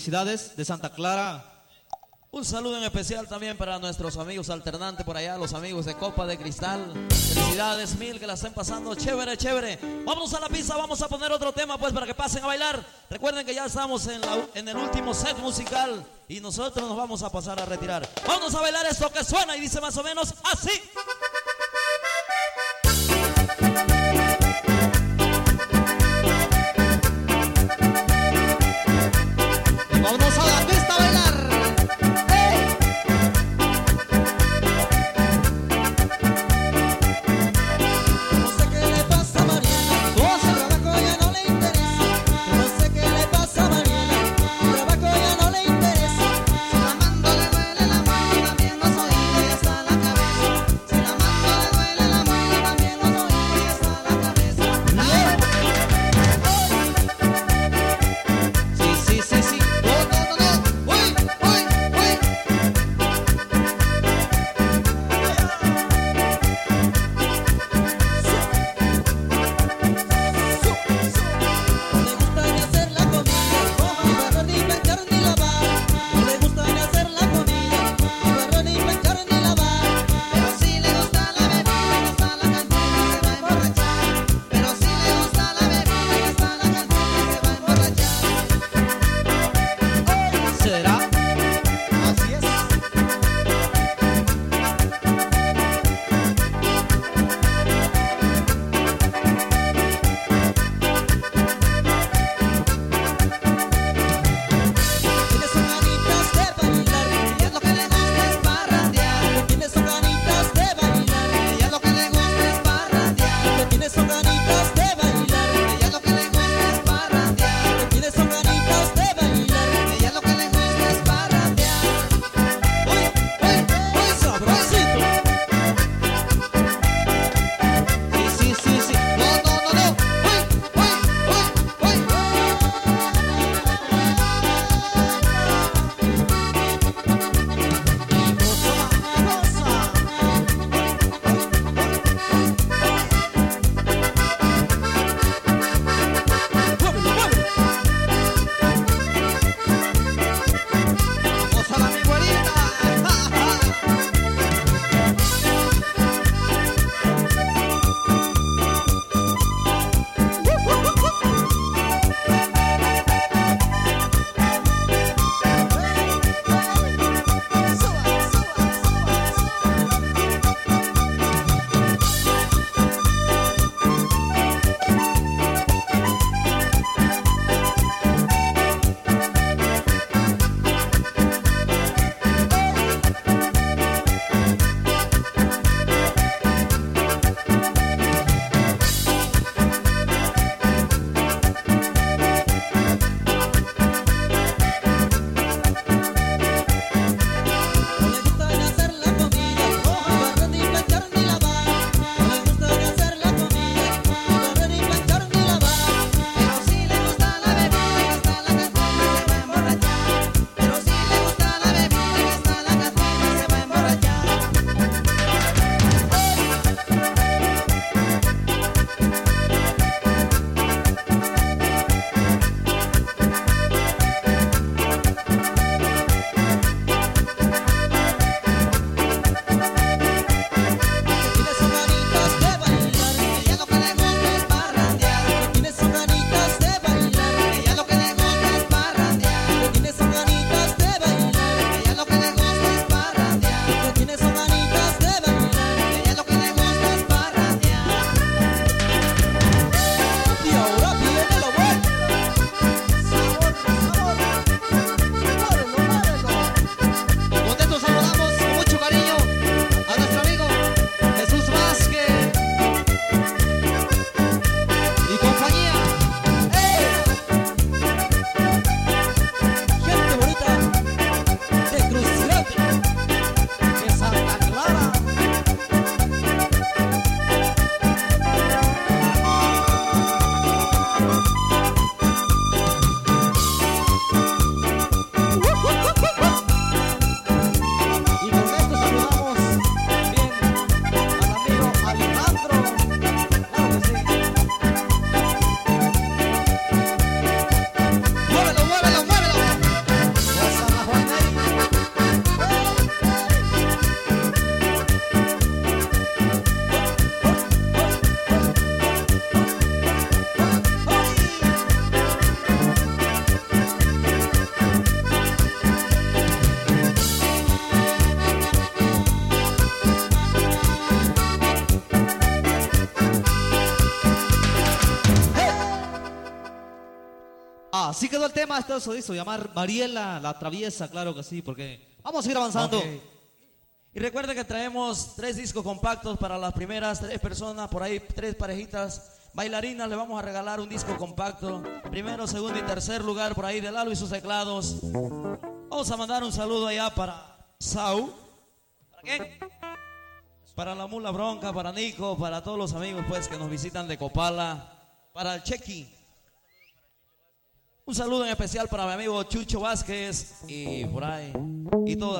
Felicidades de Santa Clara. Un saludo en especial también para nuestros amigos alternantes por allá, los amigos de Copa de Cristal. Felicidades mil, que la estén pasando chévere, chévere. Vámonos a la pista, vamos a poner otro tema pues para que pasen a bailar. Recuerden que ya estamos en el último set musical y nosotros nos vamos a pasar a retirar. Vámonos a bailar esto que suena y dice más o menos así. Vámonos a la pista a bailar. No sé qué le pasa a Mariana, su trabajo ya no le interesa. No sé qué le pasa a Mariana, su trabajo ya no le interesa. Si la mando le duele la mano, también los oídos y hasta la cabeza. Si la mando le duele la mano, también los oídos y hasta la cabeza. Sí, sí, sí, sí. No, no, no, no. así quedó el tema. Esto se hizo llamar Mariela la Traviesa, claro que sí, porque vamos a ir avanzando. Ok. Y recuerda que traemos 3 discos compactos para las primeras 3 personas, por ahí 3 parejitas bailarinas. Le vamos a regalar un disco compacto. Primero, segundo y tercer lugar por ahí de Lalo y sus teclados. Vamos a mandar un saludo allá para Sau. ¿Para qué? Para la Mula Bronca, para Nico, para todos los amigos pues que nos visitan de Copala, para el Chequi. Un saludo en especial para mi amigo Chucho Vázquez y por ahí y todas